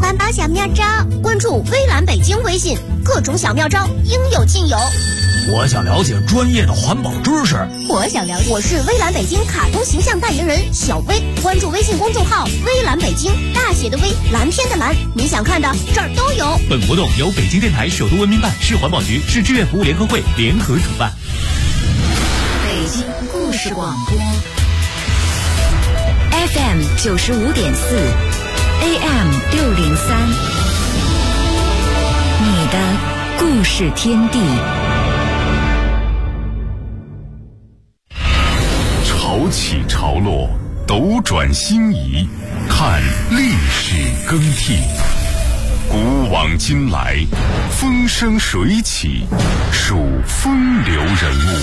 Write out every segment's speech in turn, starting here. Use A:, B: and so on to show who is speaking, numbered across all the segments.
A: 环保小妙招，关注微蓝北京微信，各种小妙招应有尽有。
B: 我想了解专业的环保知识。
A: 我想了解，我是微蓝北京卡通形象代言人小薇，关注微信公众号微蓝北京，大写的微，蓝天的蓝，你想看的这儿都有。
C: 本活动由北京电台首都文明办、市环保局、市志愿服务联合会联合主办。
D: 北京故事广播 FM 95.4 AM 603，你的故事天地。
E: 潮起潮落，斗转星移，看历史更替。古往今来，风生水起，数风流人物。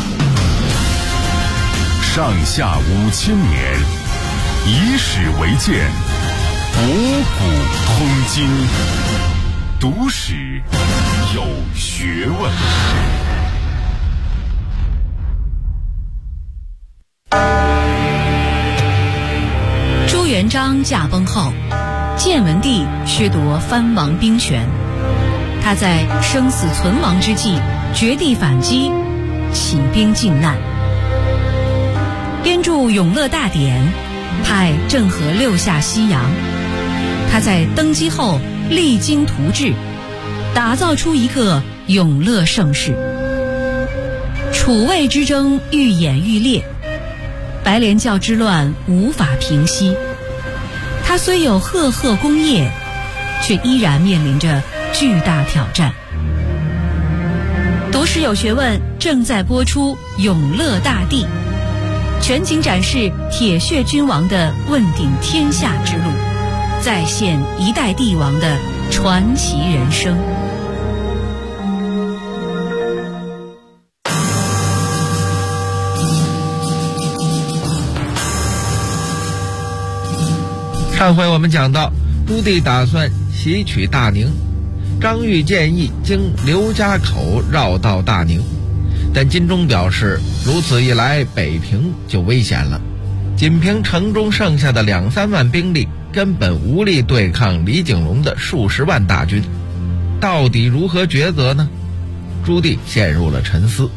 E: 上下5000年，以史为鉴，博古通今，读史有学问。
F: 朱元璋驾崩后，建文帝削夺藩王兵权，他在生死存亡之际绝地反击，起兵靖难，编著《永乐大典》，派郑和六下西洋。他在登基后励精图治，打造出一个永乐盛世。楚魏之争愈演愈烈，白莲教之乱无法平息。他虽有赫赫功业，却依然面临着巨大挑战。读史有学问正在播出《永乐大帝》，全景展示铁血君王的问鼎天下之路，再现一代帝王的传奇人生。
G: 上回我们讲到，朱棣打算袭取大宁，张玉建议经刘家口绕道大宁，但金钟表示，如此一来北平就危险了，仅凭城中剩下的2-3万兵力根本无力对抗李景隆的数十万大军，到底如何抉择呢？朱棣陷入了沉思。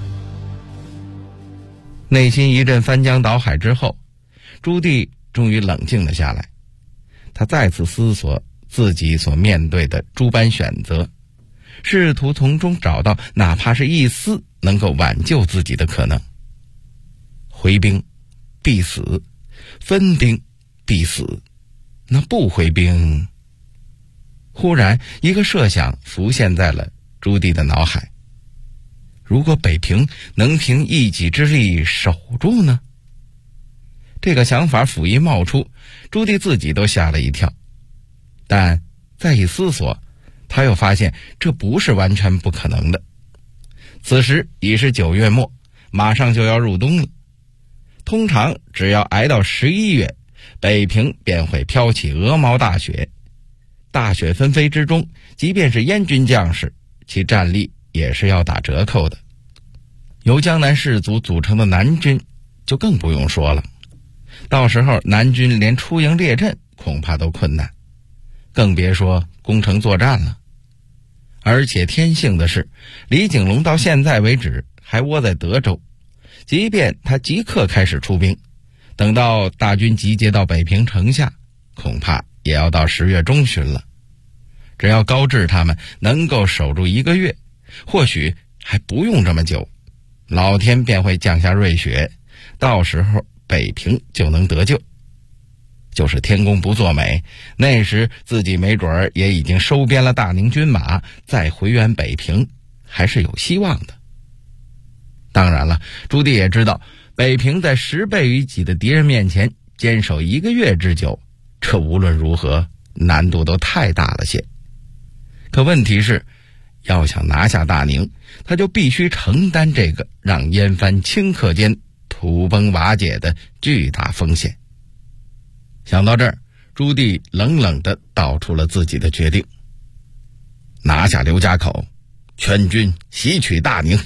G: 内心一阵翻江倒海之后，朱棣终于冷静了下来。他再次思索自己所面对的诸般选择，试图从中找到哪怕是一丝能够挽救自己的可能。回兵必死，分兵必死，那不回兵？忽然一个设想浮现在了朱棣的脑海，如果北平能凭一己之力守住呢？这个想法甫一冒出，朱棣自己都吓了一跳，但再一思索，他又发现这不是完全不可能的。此时已是9月末，马上就要入冬了，通常只要挨到11月，北平便会飘起鹅毛大雪。大雪纷飞之中，即便是燕军将士，其战力也是要打折扣的。由江南士族组成的南军就更不用说了，到时候南军连出营列阵恐怕都困难，更别说攻城作战了。而且天幸的是，李景隆到现在为止还窝在德州，即便他即刻开始出兵，等到大军集结到北平城下，恐怕也要到10月中旬了。只要高志他们能够守住1个月，或许还不用这么久，老天便会降下瑞雪，到时候北平就能得救。就是天公不作美，那时自己没准儿也已经收编了大宁军马，再回援北平还是有希望的。当然了，朱棣也知道北平在10倍于己的敌人面前坚守1个月之久，这无论如何难度都太大了些。可问题是，要想拿下大宁，他就必须承担这个让燕藩顷刻间土崩瓦解的巨大风险。想到这儿，朱棣冷冷地道出了自己的决定：拿下刘家口，全军袭取大宁。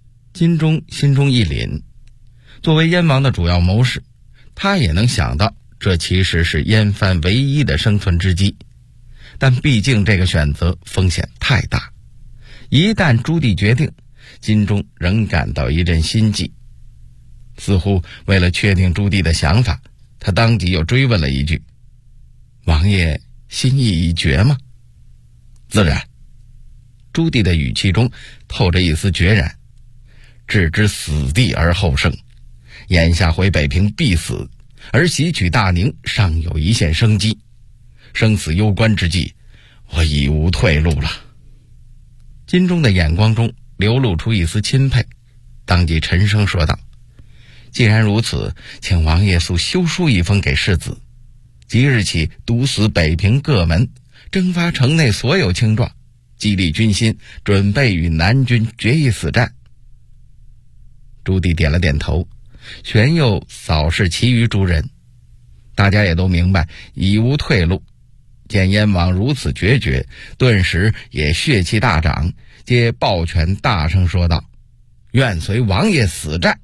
G: 金钟心中一凛，作为燕王的主要谋士，他也能想到这其实是燕藩唯一的生存之机，但毕竟这个选择风险太大。一旦朱棣决定，金钟仍感到一阵心悸。似乎为了确定朱棣的想法，他当即又追问了一句：“王爷心意已决吗？”“自然。”朱棣的语气中透着一丝决然。“置之死地而后生，眼下回北平必死，而袭取大宁尚有一线生机。生死攸关之际，我已无退路了。”金钟的眼光中流露出一丝钦佩，当即沉声说道：“既然如此，请王爷速修书一封给世子，即日起毒死北平各门，征发城内所有青壮，激励军心，准备与南军决一死战。”朱棣点了点头，旋又扫视其余诸人，大家也都明白已无退路。见燕王如此决绝，顿时也血气大涨，皆抱拳大声说道：“愿随王爷死战。”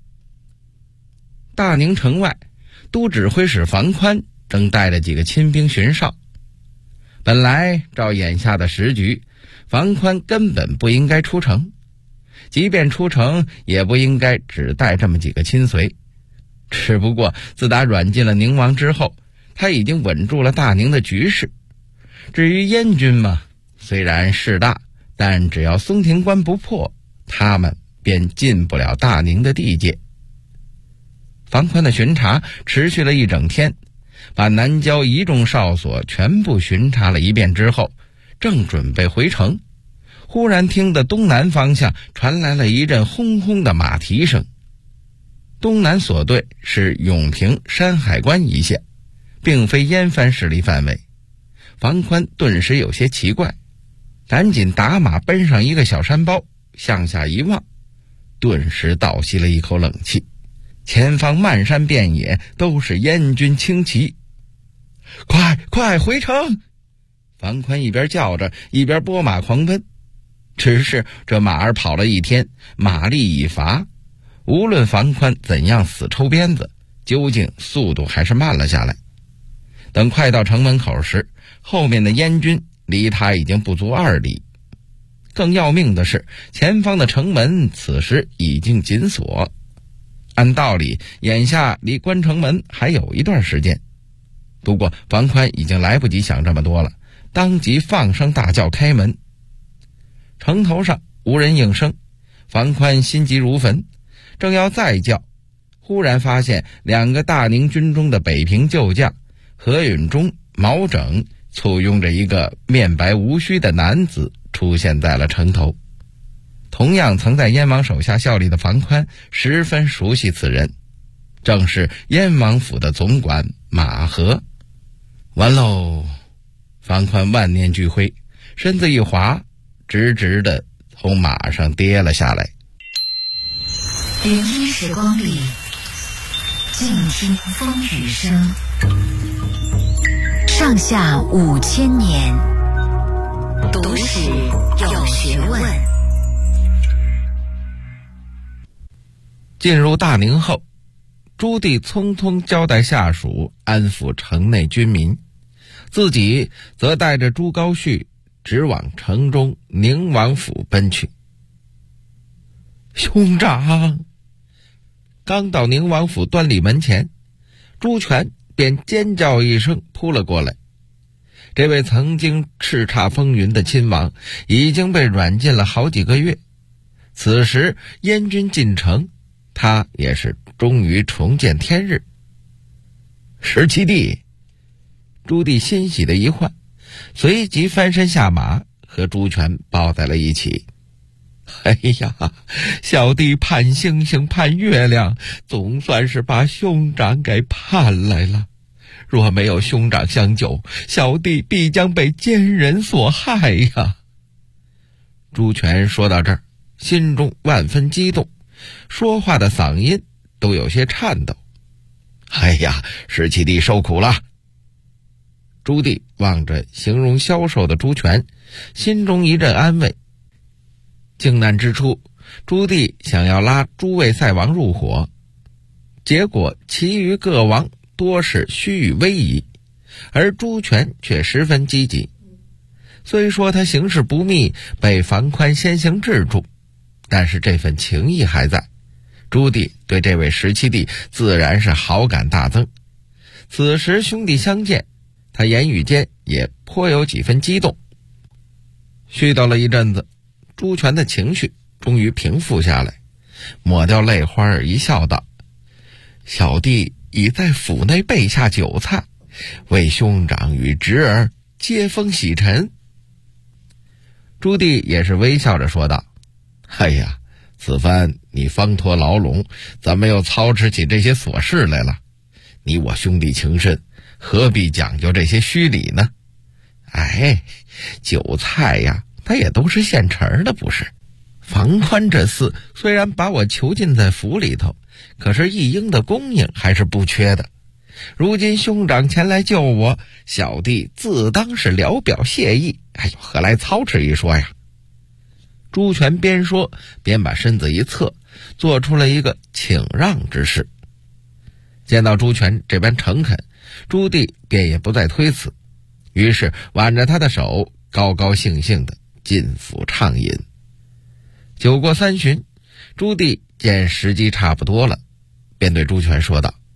G: 大宁城外，都指挥使房宽正带着几个亲兵巡哨。本来照眼下的时局，房宽根本不应该出城，即便出城也不应该只带这么几个亲随。只不过自打软禁了宁王之后，他已经稳住了大宁的局势。至于燕军嘛，虽然势大，但只要松亭关不破，他们便进不了大宁的地界。房宽的巡查持续了一整天，把南郊一众哨所全部巡查了一遍之后，正准备回城，忽然听得东南方向传来了一阵轰轰的马蹄声。东南所对是永平、山海关一线，并非燕藩势力范围。房宽顿时有些奇怪，赶紧打马奔上一个小山包，向下一望，顿时倒吸了一口冷气。前方漫山遍野都是燕军轻骑。快回城！房宽一边叫着，一边拨马狂奔。只是这马儿跑了一天，马力已乏，无论房宽怎样死抽鞭子，究竟速度还是慢了下来。等快到城门口时，后面的燕军离他已经不足2里。更要命的是，前方的城门此时已经紧锁。按道理，眼下离关城门还有一段时间。不过房宽已经来不及想这么多了，当即放声大叫开门。城头上无人应声，房宽心急如焚，正要再叫，忽然发现2个大宁军中的北平旧将何允忠、毛整簇拥着一个面白无须的男子出现在了城头。同样曾在燕王手下效力的房宽十分熟悉此人，正是燕王府的总管马和。完喽！房宽万念俱灰，身子一滑，直直地从马上跌了下来。
D: 聆听时光里，静听风雨声。上下5000年，读史有学问。
G: 进入大宁后，朱棣匆匆交代下属安抚城内军民，自己则带着朱高煦直往城中宁王府奔去。兄长！刚到宁王府端礼门前，朱权便尖叫一声扑了过来。这位曾经叱咤风云的亲王已经被软禁了好几个月，此时燕军进城，他也是终于重见天日。17弟！朱棣欣喜的一唤，随即翻身下马，和朱权抱在了一起。哎呀，小弟盼星星盼月亮，总算是把兄长给盼来了。若没有兄长相救，小弟必将被奸人所害呀。朱权说到这儿，心中万分激动，说话的嗓音都有些颤抖。哎呀，17弟受苦了。朱棣望着形容消瘦的朱权，心中一阵安慰。靖难之初，朱棣想要拉诸位塞王入伙，结果其余各王多是虚与委蛇，而朱权却十分积极。虽说他行事不密，被樊哙先行制住，但是这份情谊还在。朱棣对这位17弟自然是好感大增。此时兄弟相见，他言语间也颇有几分激动。絮叨了一阵子，朱权的情绪终于平复下来，抹掉泪花儿一笑道：小弟已在府内备下酒菜，为兄长与侄儿接风洗尘。朱棣也是微笑着说道：哎呀，此番你方脱牢笼，怎么又操持起这些琐事来了？你我兄弟情深，何必讲究这些虚礼呢？哎，酒菜呀，它也都是现成的，不是？樊哙这厮虽然把我囚禁在府里头，可是一应的供应还是不缺的。如今兄长前来救我，小弟自当是聊表谢意，哎呦，何来操持一说呀？朱权边说边把身子一侧，做出了一个请让之势。见到朱权这般诚恳，朱棣便也不再推辞，于是挽着他的手，高高兴兴地进府畅饮。酒过3巡，朱棣见时机差不多了，便对朱权说道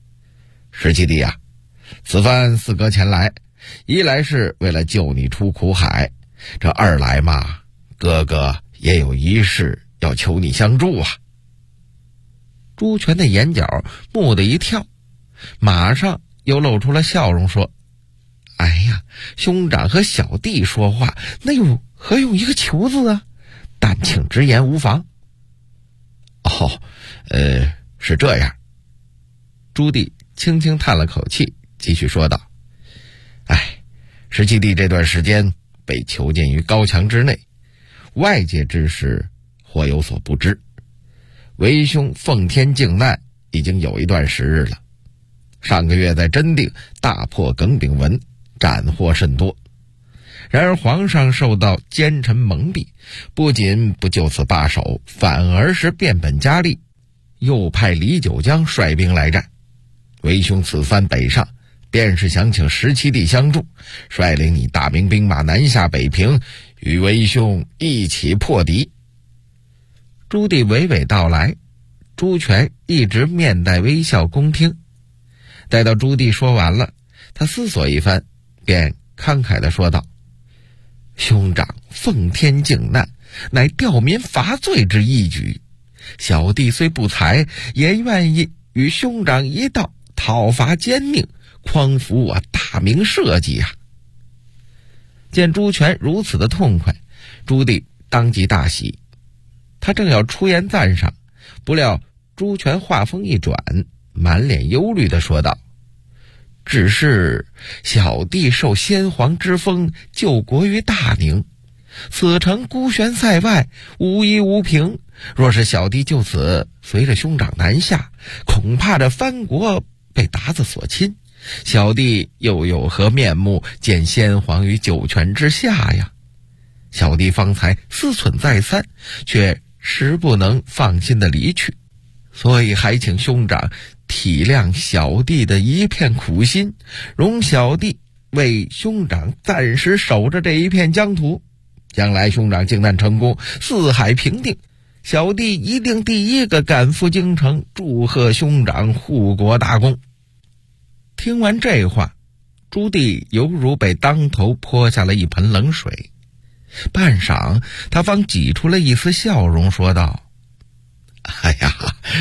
G: ：17弟啊，此番四哥前来，一来是为了救你出苦海，这二来嘛，哥哥也有一事要求你相助啊。朱权的眼角蓦地一跳，马上又露出了笑容，说：哎呀，兄长和小弟说话，那又何用一个求字啊？但请直言无妨。哦，是这样。朱棣轻轻叹了口气，继续说道：哎，17弟这段时间被囚禁于高墙之内，外界之事或有所不知。为兄奉天靖难已经有一段时日了，上个月在真定大破耿炳文，斩获甚多。然而皇上受到奸臣蒙蔽，不仅不就此罢手，反而是变本加厉，又派李九江率兵来战。为兄此番北上，便是想请17弟相助，率领你大明兵马南下北平，与为兄一起破敌。朱棣娓娓道来，朱权一直面带微笑恭听。待到朱棣说完了，他思索一番，便慷慨地说道：兄长奉天靖难，乃吊民伐罪之义举，小弟虽不才，也愿意与兄长一道讨伐奸佞，匡扶我大明社稷啊。见朱权如此的痛快，朱棣当即大喜。他正要出言赞赏，不料朱权话锋一转，满脸忧虑地说道：只是小弟受先皇之封，救国于大宁，此城孤悬塞外，无依无凭，若是小弟就此随着兄长南下，恐怕这藩国被鞑子所侵，小弟又有何面目见先皇于九泉之下呀？小弟方才思忖再三，却实不能放心的离去，所以还请兄长体谅小弟的一片苦心，容小弟为兄长暂时守着这一片疆土，将来兄长靖难成功，四海平定，小弟一定第一个赶赴京城，祝贺兄长护国大功。听完这话，朱棣犹如被当头泼下了一盆冷水，半晌他方挤出了一丝笑容，说道：哎呀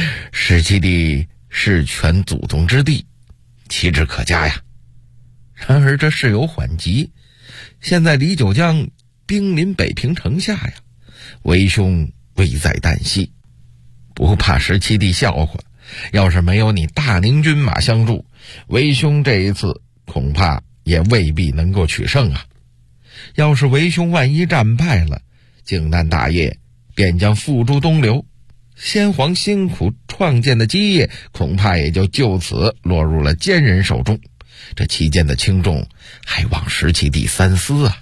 G: ，17弟是全祖宗之地，其志可嘉呀。然而这事有缓急，现在李九江兵临北平城下呀，为兄危在旦夕，不怕17弟笑话，要是没有你大宁军马相助，为兄这一次恐怕也未必能够取胜啊。要是为兄万一战败了，靖难大业便将付诸东流，先皇辛苦创建的基业恐怕也就就此落入了奸人手中，这其间的轻重还望17弟三思啊。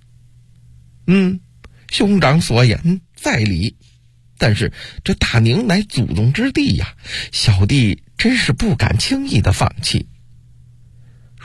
G: 兄长所言在理，但是这大宁乃祖宗之地呀，小弟真是不敢轻易的放弃。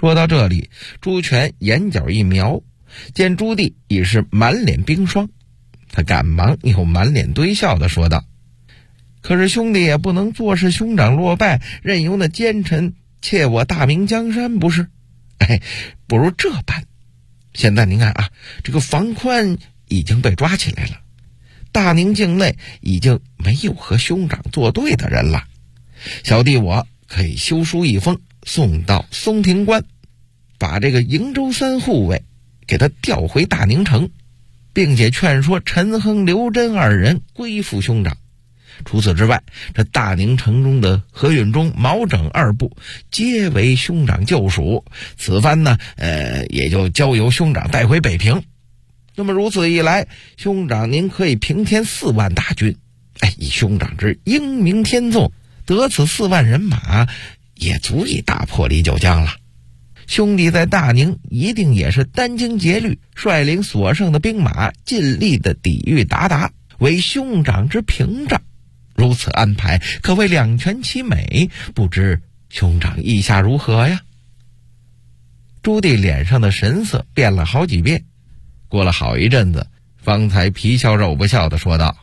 G: 说到这里，朱全眼角一瞄，见朱棣已是满脸冰霜，他赶忙又满脸堆笑地说道：可是兄弟也不能坐视兄长落败，任由那奸臣窃我大明江山，不是？不如这般，现在您看啊，这个房宽已经被抓起来了，大宁境内已经没有和兄长作对的人了，小弟我可以修书一封，送到松亭关，把这个瀛州3护卫给他调回大宁城，并且劝说陈亨、刘桢2人归附兄长。除此之外，这大宁城中的何允中、毛整2部皆为兄长救赎，此番呢也就交由兄长带回北平。那么如此一来，兄长您可以平添4万大军，以兄长之英明天纵，得此4万人马也足以大破李九江了。兄弟在大宁一定也是殚精竭虑，率领所剩的兵马尽力的抵御鞑靼，为兄长之屏障。如此安排可谓两全其美，不知兄长意下如何呀？朱棣脸上的神色变了好几遍，过了好一阵子，方才皮笑肉不笑地说道：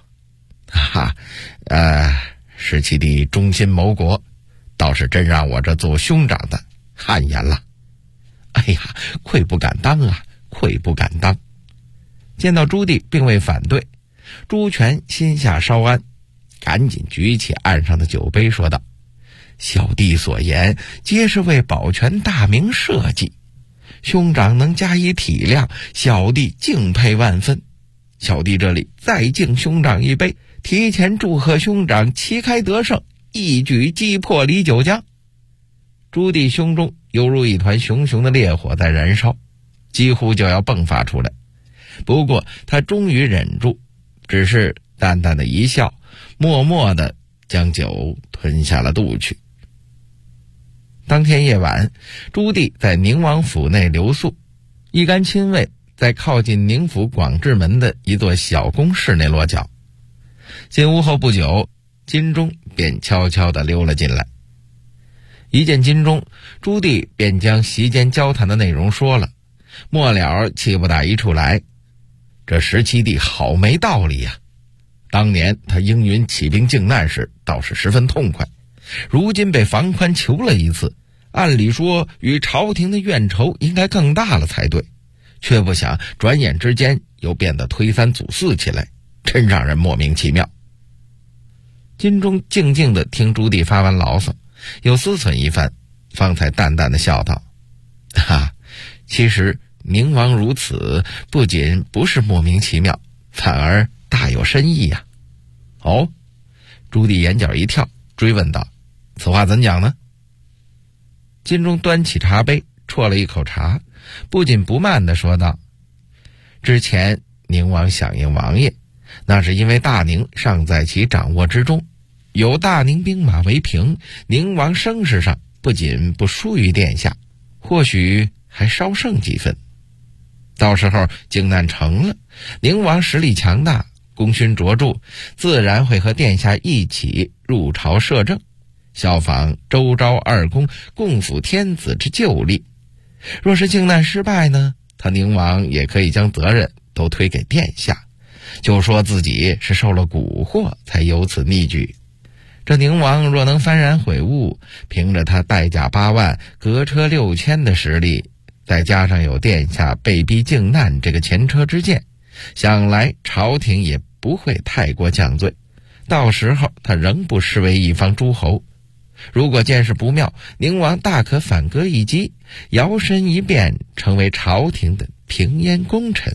G: 十七弟忠心谋国，倒是真让我这做兄长的汗颜了。愧不敢当啊，愧不敢当。见到朱棣并未反对，朱全心下稍安，赶紧举起案上的酒杯说道：小弟所言皆是为保全大明社稷，兄长能加以体谅，小弟敬佩万分。小弟这里再敬兄长一杯，提前祝贺兄长旗开得胜，一举击破李九江。朱棣胸中犹如一团熊熊的烈火在燃烧，几乎就要迸发出来。不过他终于忍住，只是淡淡的一笑，默默地将酒吞下了肚去。当天夜晚，朱棣在宁王府内留宿，一干亲卫在靠近宁府广治门的一座小宫室内落脚。进屋后不久，金钟便悄悄地溜了进来。一见金钟，朱棣便将席间交谈的内容说了，末了气不打一处来：这17弟好没道理呀！当年他应允起兵靖难时倒是十分痛快，如今被房宽求了一次，按理说与朝廷的怨仇应该更大了才对，却不想转眼之间又变得推三阻四起来，真让人莫名其妙。金钟静静地听朱棣发完牢骚，又思忖一番，方才淡淡地笑道：其实宁王如此，不仅不是莫名其妙，反而大有深意呀。朱棣眼角一跳，追问道：此话怎讲呢？金钟端起茶杯，啜了一口茶，不紧不慢地说道：之前宁王响应王爷，那是因为大宁尚在其掌握之中，有大宁兵马为凭，宁王声势上不仅不输于殿下，或许还稍胜几分。到时候靖难成了，宁王实力强大，功勋卓著，自然会和殿下一起入朝摄政，效仿周昭2公共辅天子之旧例。若是靖难失败呢，他宁王也可以将责任都推给殿下，就说自己是受了蛊惑才有此逆举。这宁王若能幡然悔悟，凭着他带甲8万、革车6千的实力，再加上有殿下被逼靖难这个前车之鉴，想来朝廷也不会太过降罪，到时候他仍不失为一方诸侯。如果见势不妙，宁王大可反戈一击，摇身一变成为朝廷的平燕功臣。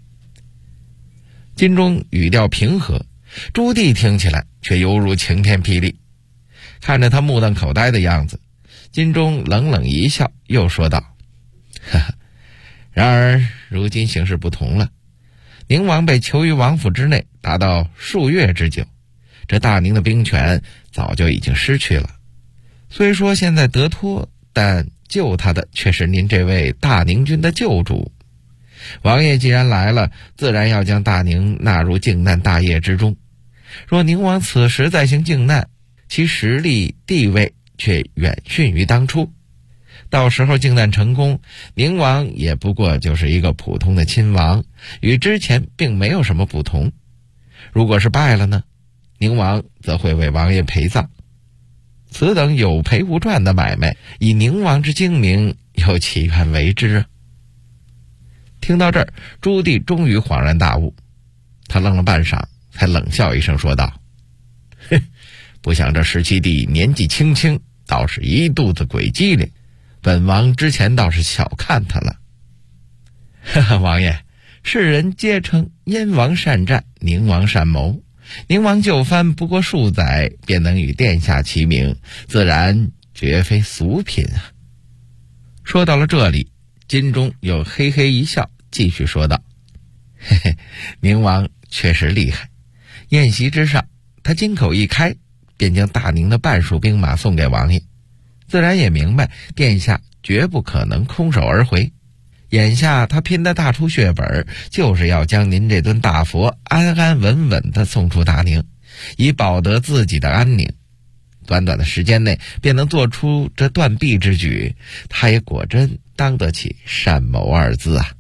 G: 金钟语调平和，朱棣听起来却犹如晴天霹雳。看着他目瞪口呆的样子，金钟冷冷一笑，又说道：然而如今形势不同了，宁王被囚于王府之内达到数月之久，这大宁的兵权早就已经失去了。虽说现在得脱，但救他的却是您这位大宁军的救主。王爷既然来了，自然要将大宁纳入靖难大业之中。若宁王此时再行靖难，其实力地位却远逊于当初。 到时候靖难成功，宁王也不过就是一个普通的亲王，与之前并没有什么不同。如果是败了呢，宁王则会为王爷陪葬。此等有赔无赚的买卖，以宁王之精明，又岂愿为之啊？听到这儿，朱棣终于恍然大悟，他愣了半晌，才冷笑一声说道：不想这17帝年纪轻轻，倒是一肚子鬼机灵，本王之前倒是小看他了。王爷，世人皆称燕王善战，宁王善谋，宁王就藩不过数载，便能与殿下齐名，自然绝非俗品啊。说到了这里，金钟又嘿嘿一笑，继续说道：嘿嘿，宁王确实厉害。宴席之上，他金口一开，便将大宁的半数兵马送给王爷，自然也明白殿下绝不可能空手而回。眼下他拼得大出血本，就是要将您这尊大佛安安稳稳地送出大宁，以保得自己的安宁。短短的时间内便能做出这断臂之举，他也果真当得起善谋二字啊。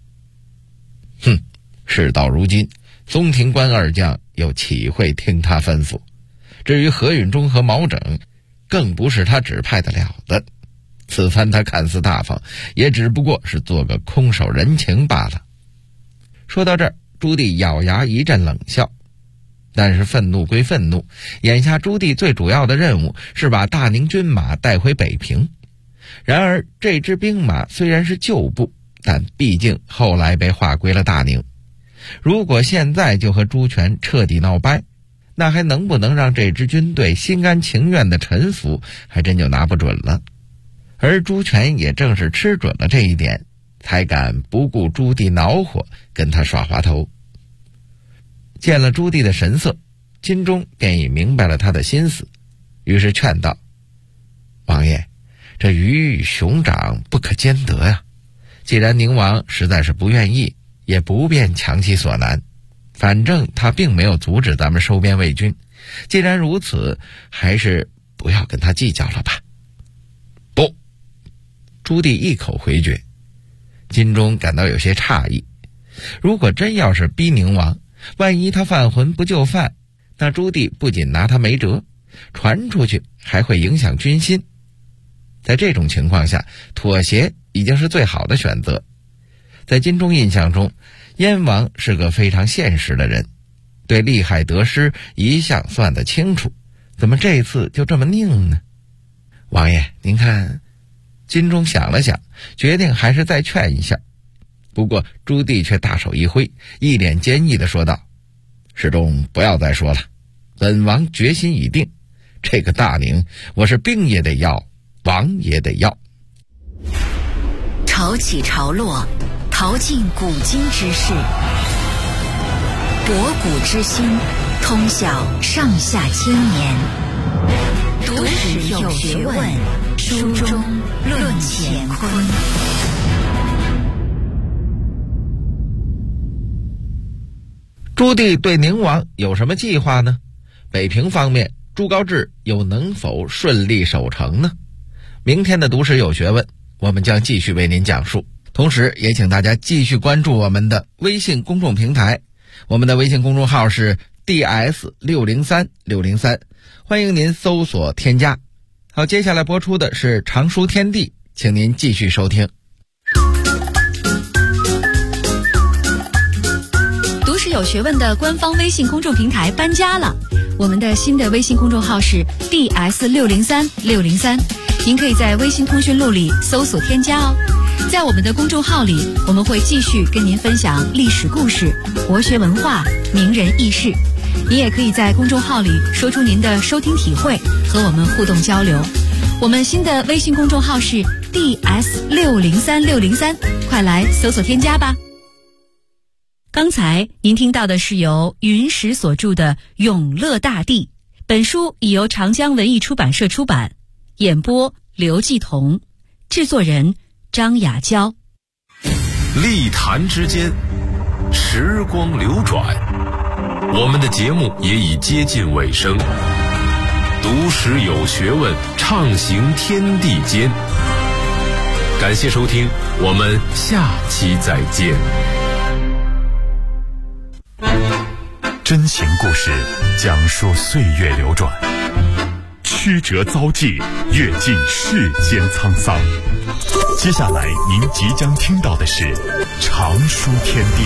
G: 事到如今，松亭关二将又岂会听他吩咐？至于何允中和毛整，更不是他指派得了的。此番他看似大方，也只不过是做个空守人情罢了。说到这儿，朱棣咬牙一阵冷笑。但是愤怒归愤怒，眼下朱棣最主要的任务是把大宁军马带回北平。然而这支兵马虽然是旧部，但毕竟后来被划归了大宁。如果现在就和朱权彻底闹掰，那还能不能让这支军队心甘情愿的臣服，还真就拿不准了。而朱权也正是吃准了这一点，才敢不顾朱棣恼火，跟他耍滑头。见了朱棣的神色，金钟便已明白了他的心思，于是劝道：王爷，这鱼与熊掌不可兼得呀。既然宁王实在是不愿意，也不便强其所难，反正他并没有阻止咱们收编魏军，既然如此，还是不要跟他计较了吧。不，朱棣一口回绝。金钟感到有些诧异，如果真要是逼宁王，万一他犯浑不就范，那朱棣不仅拿他没辙，传出去还会影响军心。在这种情况下，妥协已经是最好的选择。在金钟印象中，燕王是个非常现实的人，对利害得失一向算得清楚，怎么这次就这么拧呢？王爷，您看。金钟想了想，决定还是再劝一下。不过朱棣却大手一挥，一脸坚毅地说道：世忠不要再说了，本王决心已定，这个大宁我是兵也得要，王也得要。
D: 潮起潮落，淘尽古今之事，博古之心，通晓上下千年，读史有学问，书中论乾坤。
G: 朱棣对宁王有什么计划呢？北平方面，朱高炽又能否顺利守城呢？明天的读史有学问，我们将继续为您讲述。同时也请大家继续关注我们的微信公众平台，我们的微信公众号是 DS603603，欢迎您搜索添加。好，接下来播出的是常书天地，请您继续收听。
F: 读史有学问的官方微信公众平台搬家了，我们的新的微信公众号是 DS603603，您可以在微信通讯录里搜索添加哦。在我们的公众号里，我们会继续跟您分享历史故事、国学文化、名人轶事。您也可以在公众号里说出您的收听体会，和我们互动交流。我们新的微信公众号是 DS603603，快来搜索添加吧。刚才您听到的是由云石所著的《永乐大帝》，本书已由长江文艺出版社出版，演播刘继彤，制作人张雅娇。
E: 历坛之间，时光流转，我们的节目也已接近尾声。读史有学问，畅行天地间。
H: 感谢收听，我们下期再见。
E: 真情故事讲述岁月流转，曲折遭际，阅尽世间沧桑。接下来您即将听到的是常书天地。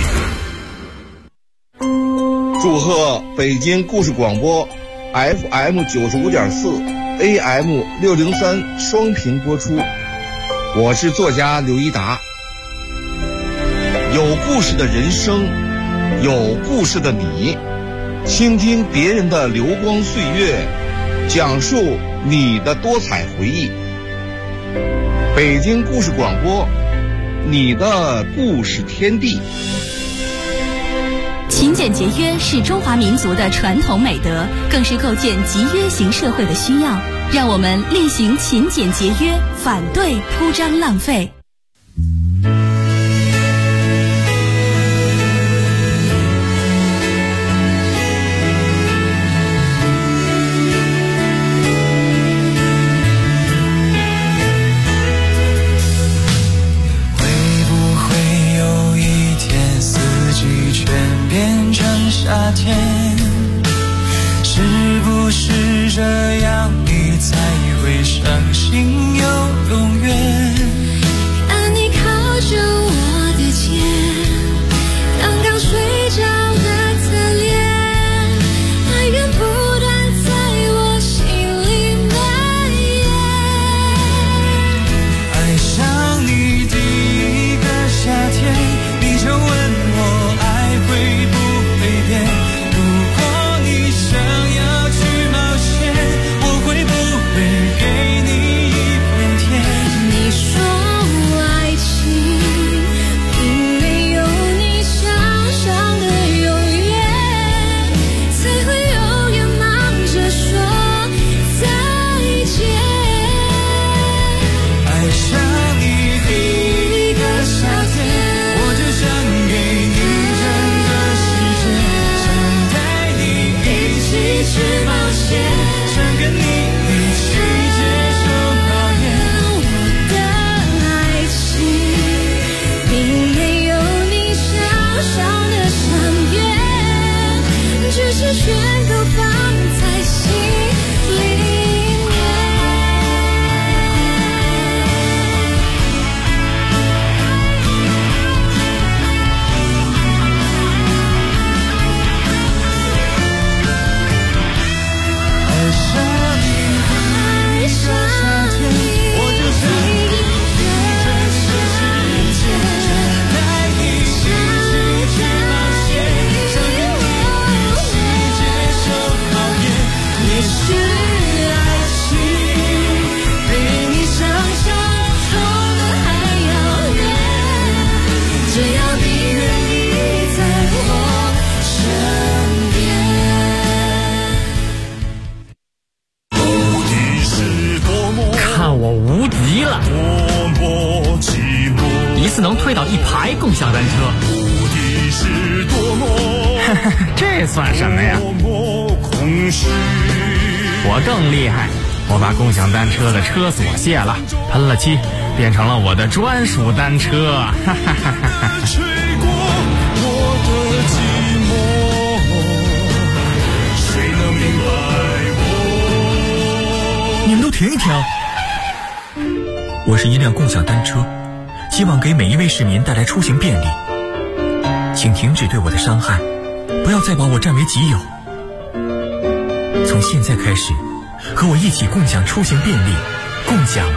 I: 祝贺北京故事广播 FM 95.4 AM 603双频播出。我是作家刘一达。有故事的人生，有故事的你，倾听别人的流光岁月，讲述你的多彩回忆。北京故事广播，你的故事天地。
J: 勤俭节约是中华民族的传统美德，更是构建集约型社会的需要。让我们厉行勤俭节约，反对铺张浪费。
K: 夏天，是不是这样你才会相信有永远？
L: 当你靠着我的肩，刚刚睡着的侧脸，爱源不断在我心里蔓延。
K: 爱上你第一个夏天，你就问我爱会不如果你想要去冒险，我会不会给你一片天？
L: 你说爱情并没有你想象的永远，才会永远忙着说再见。
K: 爱上你第一个夏天，我就想给你整个世界，去冒险，想跟你一起接受考验。
L: 我的爱情并没有你想象的长远，只是全都放在心里面。
K: 爱上你第一个夏天，我就想给你整个世界，想带你一起去冒险，想跟你一起接受考验。也许爱情比你想象中的还要远，只要你愿意在我身边。
B: 看我无敌了！一次能推倒1排共享单车，这算什么呀？我更厉害，我把共享单车的车锁卸了，喷了漆，变成了我的专属单车。哈哈哈哈哈！
C: 你们都停一停！我是一辆共享单车，希望给每一位市民带来出行便利。请停止对我的伤害，不要再把我占为己有。从现在开始，和我一起共享出行便利，共享